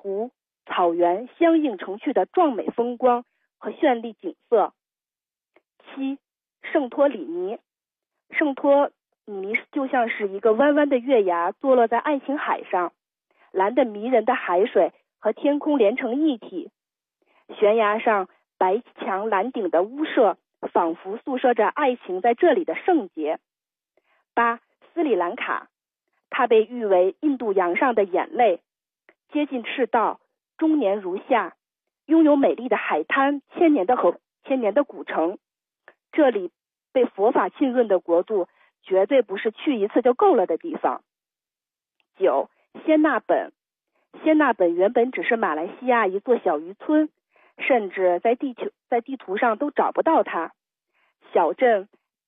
湖、草原相映成趣的壮美风光和绚丽景色。7. 圣托里尼。圣托里尼就像是一个弯弯的月牙，坐落在爱琴海上，蓝的迷人的海水和天空连成一体，悬崖上白墙蓝顶的屋舍仿佛诉说着爱情在这里的圣洁。8. 斯里兰卡。它被誉为印度洋上的眼泪，接近赤道，终年如夏，拥有美丽的海滩，千年的古城。这里被佛法浸润的国度，绝对不是去一次就够了的地方。9. 仙纳本。仙纳本原本只是马来西亚一座小渔村，甚至在地图上都找不到它。小镇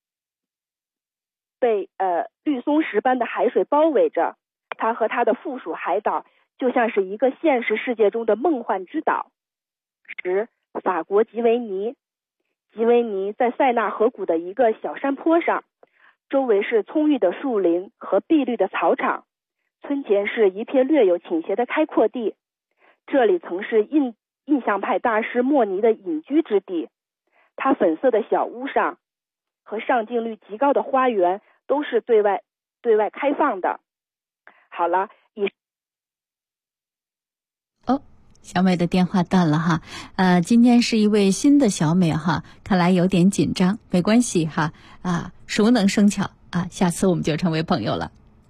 被绿松石般的海水包围着，它和它的附属海岛就像是一个现实世界中的梦幻之岛。10. 法国吉维尼。吉维尼在塞纳河谷的一个小山坡上，周围是葱郁的树林和碧绿的草场，村前是一片略有倾斜的开阔地。这里曾是印象派大师莫尼的隐居之地，他粉色的小屋上和上镜率极高的花园都是对外开放的。好了， 小美的电话断了哈，今天是一位新的小美哈，看来有点紧张，没关系哈，熟能生巧啊，下次我们就成为朋友了。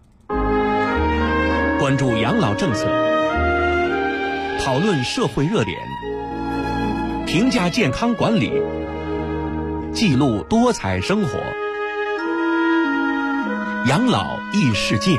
关注养老政策，讨论社会热点，评价健康管理，记录多彩生活，养老异世界。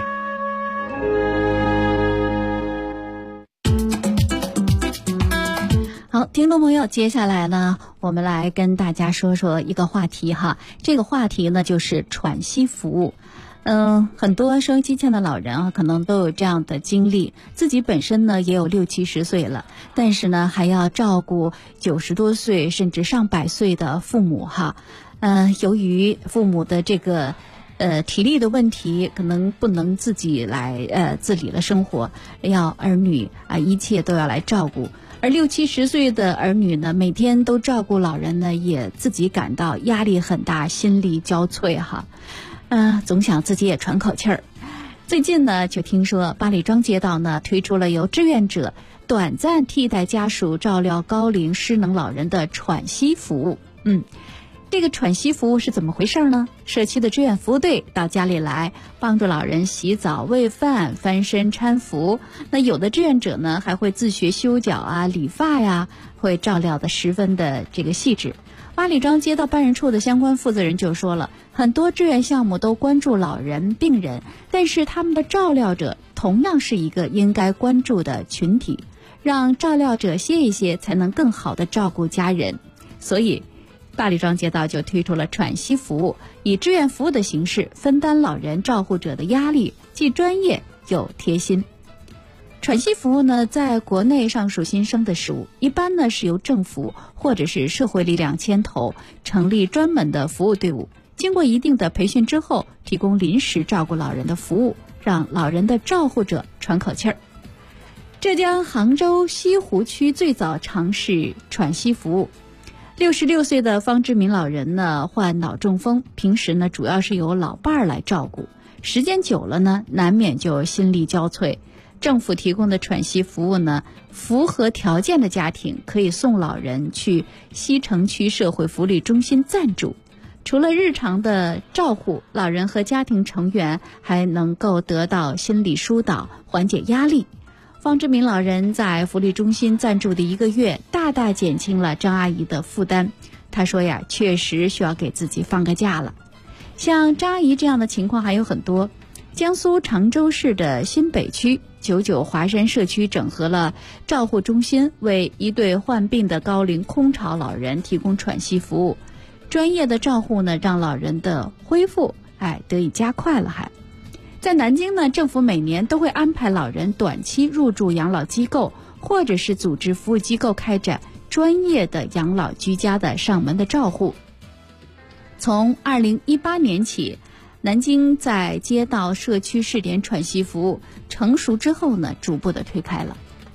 好，听众朋友，接下来呢，我们来跟大家说说一个话题哈。这个话题呢，就是喘息服务。很多收音机前的老人啊，可能都有这样的经历，自己本身呢也有60、70岁了，但是呢还要照顾90多岁甚至上百岁的父母哈。由于父母的这个体力的问题，可能不能自己来自理了生活，要儿女一切都要来照顾。而60、70岁的儿女呢，每天都照顾老人呢，也自己感到压力很大，心力交瘁哈。总想自己也喘口气儿。最近呢，就听说八里庄街道呢推出了由志愿者短暂替代家属照料高龄失能老人的喘息服务。这个喘息服务是怎么回事呢？社区的志愿服务队到家里来帮助老人洗澡、喂饭、翻身、搀扶。那有的志愿者呢还会自学修脚啊、理发呀，会照料的十分的这个细致。八里庄街道办事处的相关负责人就说了，很多志愿项目都关注老人、病人，但是他们的照料者同样是一个应该关注的群体，让照料者歇一歇，才能更好地照顾家人。所以八里庄街道就推出了喘息服务，以志愿服务的形式分担老人照护者的压力，既专业又贴心。喘息服务呢，在国内尚属新生的事物，一般呢是由政府或者是社会力量牵头，成立专门的服务队伍，经过一定的培训之后，提供临时照顾老人的服务，让老人的照护者喘口气儿。浙江杭州西湖区最早尝试喘息服务。66岁的方志民老人呢，患脑中风，平时呢主要是由老伴儿来照顾，时间久了呢，难免就心力交瘁。政府提供的喘息服务呢，符合条件的家庭可以送老人去西城区社会福利中心暂住。除了日常的照护，老人和家庭成员还能够得到心理疏导，缓解压力。方志民老人在福利中心暂住的1个月，大大减轻了张阿姨的负担。她说呀，确实需要给自己放个假了。像张阿姨这样的情况还有很多。江苏常州市的新北区99华山社区整合了照护中心，为一对患病的高龄空巢老人提供喘息服务。专业的照护呢，让老人的恢复得以加快了。在南京呢，政府每年都会安排老人短期入住养老机构，或者是组织服务机构开展专业的养老居家的上门的照护。从2018年起，南京在街道社区试点喘息服务成熟之后呢，逐步的推开了。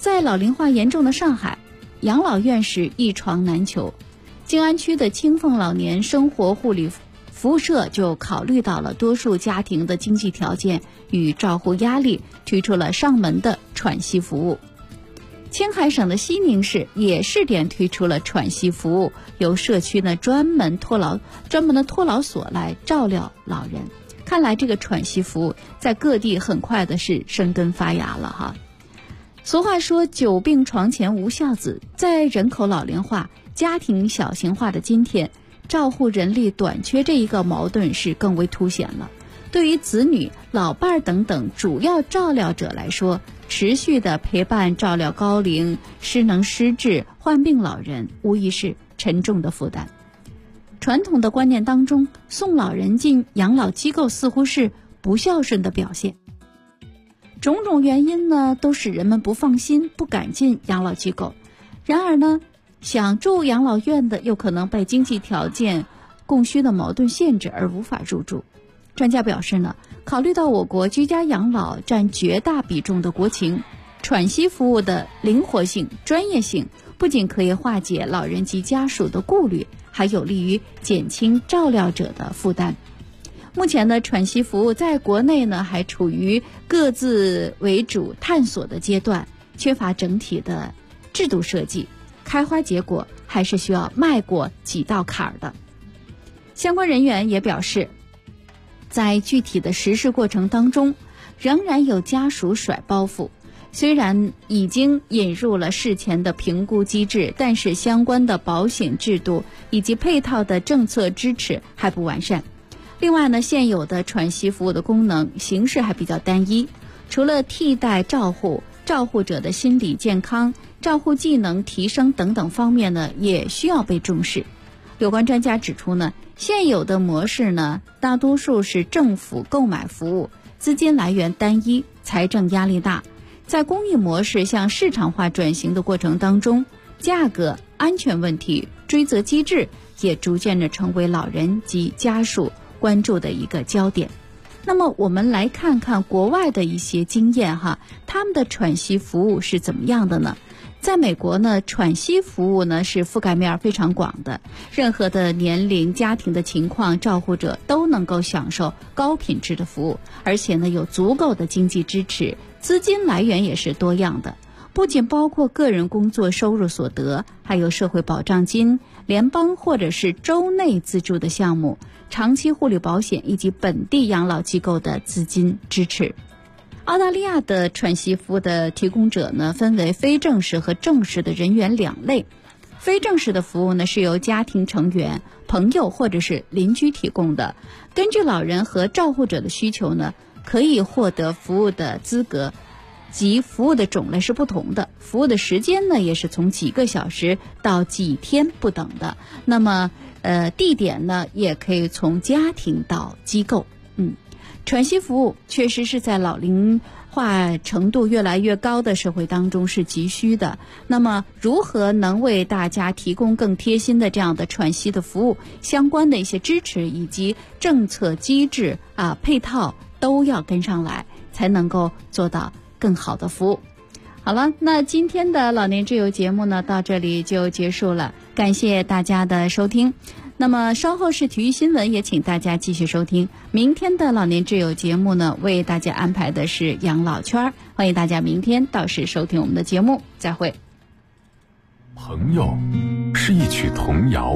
在老龄化严重的上海，养老院是一床难求。静安区的青凤老年生活护理服务社就考虑到了多数家庭的经济条件与照护压力，推出了上门的喘息服务。青海省的西宁市也试点推出了喘息服务，由社区呢专门的托老所来照料老人。看来这个喘息服务在各地很快的是生根发芽了哈。俗话说久病床前无孝子，在人口老龄化、家庭小型化的今天，照护人力短缺这一个矛盾是更为凸显了。对于子女、老伴等等主要照料者来说，持续的陪伴照料高龄、失能失智、患病老人，无疑是沉重的负担。传统的观念当中，送老人进养老机构似乎是不孝顺的表现。种种原因呢，都使人们不放心，不敢进养老机构。然而呢，想住养老院的又可能被经济条件、供需的矛盾限制而无法入住。专家表示呢，考虑到我国居家养老占绝大比重的国情，喘息服务的灵活性、专业性，不仅可以化解老人及家属的顾虑，还有利于减轻照料者的负担。目前呢，喘息服务在国内呢还处于各自为主探索的阶段，缺乏整体的制度设计，开花结果还是需要迈过几道坎儿的。相关人员也表示，在具体的实施过程当中，仍然有家属甩包袱。虽然已经引入了事前的评估机制，但是相关的保险制度以及配套的政策支持还不完善。另外呢，现有的喘息服务的功能形式还比较单一，除了替代照护、照护者的心理健康、照护技能提升等等方面呢，也需要被重视。有关专家指出呢，现有的模式呢，大多数是政府购买服务，资金来源单一，财政压力大。在公益模式向市场化转型的过程当中，价格、安全问题、追责机制也逐渐的成为老人及家属关注的一个焦点。那么我们来看看国外的一些经验哈，他们的喘息服务是怎么样的呢？在美国呢，喘息服务呢是覆盖面非常广的，任何的年龄、家庭的情况，照护者都能够享受高品质的服务，而且呢有足够的经济支持，资金来源也是多样的，不仅包括个人工作收入所得，还有社会保障金、联邦或者是州内资助的项目、长期护理保险以及本地养老机构的资金支持。澳大利亚的喘息服务的提供者呢，分为非正式和正式的人员两类。非正式的服务呢，是由家庭成员、朋友或者是邻居提供的，根据老人和照护者的需求呢，可以获得服务的资格及服务的种类是不同的，服务的时间呢也是从几个小时到几天不等的。那么地点呢也可以从家庭到机构。喘息服务确实是在老龄化程度越来越高的社会当中是急需的。那么如何能为大家提供更贴心的这样的喘息的服务，相关的一些支持以及政策机制配套都要跟上来，才能够做到更好的服务。好了，那今天的老年之友节目呢，到这里就结束了，感谢大家的收听。那么稍后是体育新闻，也请大家继续收听。明天的老年之友节目呢，为大家安排的是养老圈，欢迎大家明天到时收听我们的节目，再会。 朋友是一曲童谣，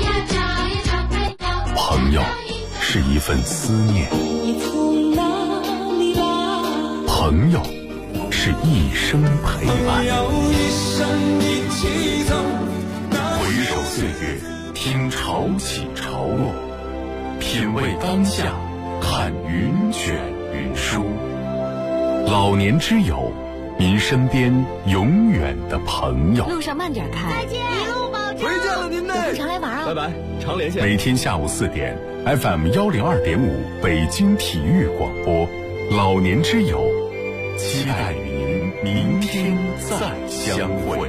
朋友是一份思念，朋友是一生陪伴。回首岁月，听潮起潮落，品味当下，看云卷云舒。老年之友，您身边永远的朋友。 路上慢点开，再见，一路保重。 回见了您呢， 有空常来玩啊！ 拜拜，常连线。 每天下午4点 ，FM 102.5北京体育广播，老年之友，期待与您明天再相会。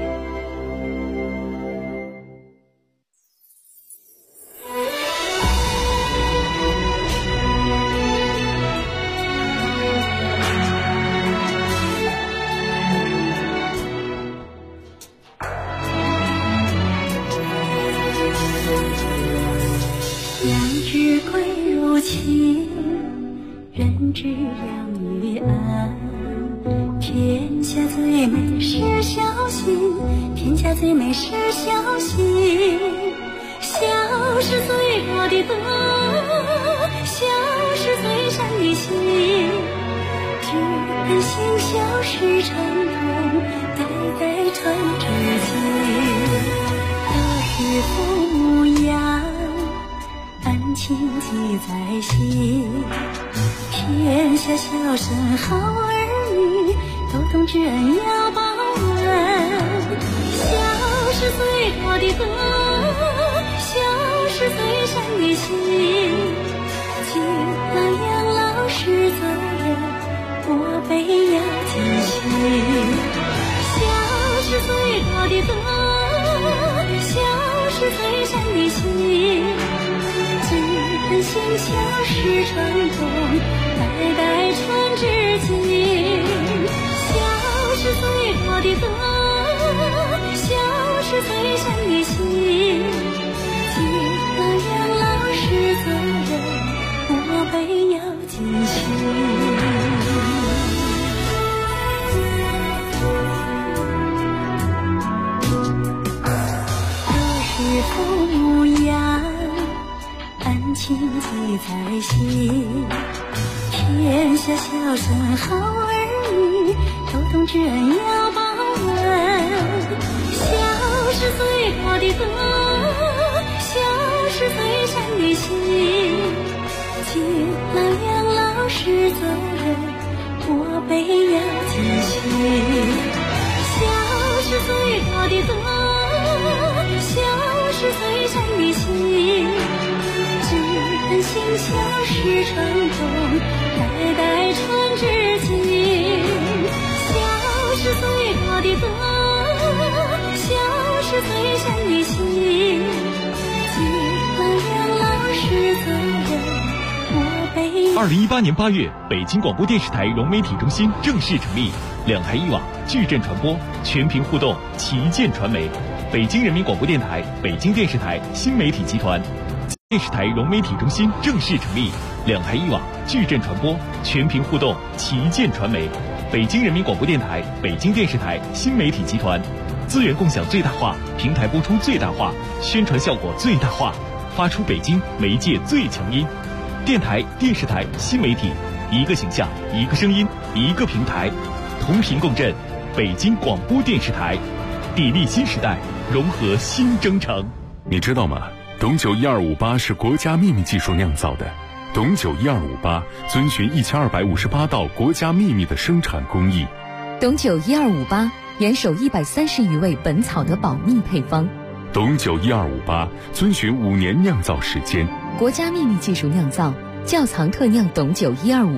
知两月安。天下最美是小心，天下最美是小心。笑是最多的德，笑是最善的心。只恨行孝是成功，代代传至今。何时父母养，恩情记在心。天下孝顺好儿女，都懂知恩要报恩。孝是最多的德，孝是最善的心。敬老养老是责任，我辈要谨行。孝是最多的德，孝是最善的心。只恨行孝是成功，代代传至今。孝是最多的德，孝是最善的心。敬老养老是责任，我辈要谨行。父母养，恩情记在心。天下孝顺好儿女，都懂知恩要报恩。孝是最多的德，孝是最善的心。敬老养老是责任，我辈要谨行。孝是最多的德，孝是最善的心。只恨行孝是成功，代代传至今。孝是最多的德，孝是最善的心。敬老养老是责任，我辈。 2018年8月，北京广播电视台融媒体中心正式成立，两台一网，矩阵传播，全屏互动，旗舰传媒。北京人民广播电台、北京电视台新媒体集团电视台融媒体中心正式成立，两台一网，矩阵传播，全屏互动，旗舰传媒。北京人民广播电台、北京电视台新媒体集团，资源共享最大化，平台播出最大化，宣传效果最大化，发出北京媒介最强音。电台、电视台新媒体，一个形象，一个声音，一个平台，同频共振。北京广播电视台，砥砺新时代，融合新征程。 你知道吗？董酒1258是国家秘密技术酿造的。董酒1258遵循1258道国家秘密的生产工艺。 董酒1258严守130余位本草的保密配方。 董酒1258遵循5年酿造时间， 国家秘密技术酿造，窖藏特酿董酒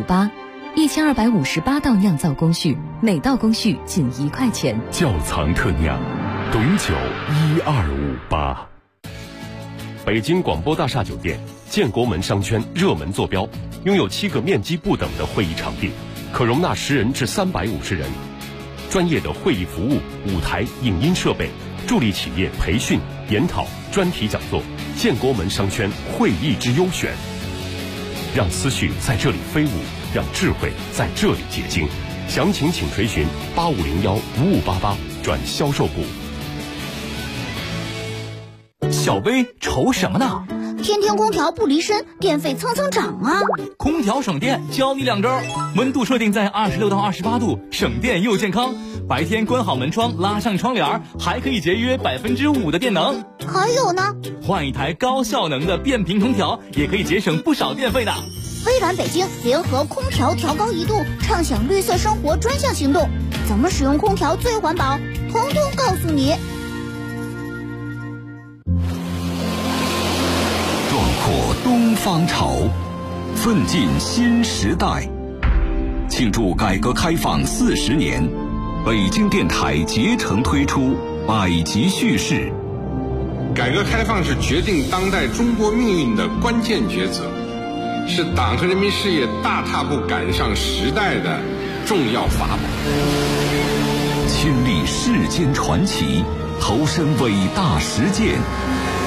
1258，1258道酿造工序，每道工序仅1块钱。 窖藏特酿，董酒1258。 北京广播大厦酒店建国门商圈热门坐标，拥有7个面积不等的会议场地，可容纳10人至350人。专业的会议服务、舞台、影音设备，助力企业培训、研讨、专题讲座。建国门商圈会议之优选，让思绪在这里飞舞，让智慧在这里结晶。详情请垂询85015588转销售部。 小薇愁什么呢？ 天天空调不离身，电费蹭蹭涨啊！ 空调省电，教你2招：温度设定在26到28度，省电又健康。白天关好门窗，拉上窗帘，还可以节约5%的电能。 还有呢？ 换一台高效能的变频空调，也可以节省不少电费的。 微软北京联合空调调高1度，畅享绿色生活专项行动，怎么使用空调最环保？通通告诉你。 壮阔东方潮，奋进新时代。庆祝改革开放40年，北京电台竭诚推出百集叙事。 改革开放是决定当代中国命运的关键抉择，是党和人民事业大踏步赶上时代的重要法宝。 亲历世间传奇，投身伟大实践，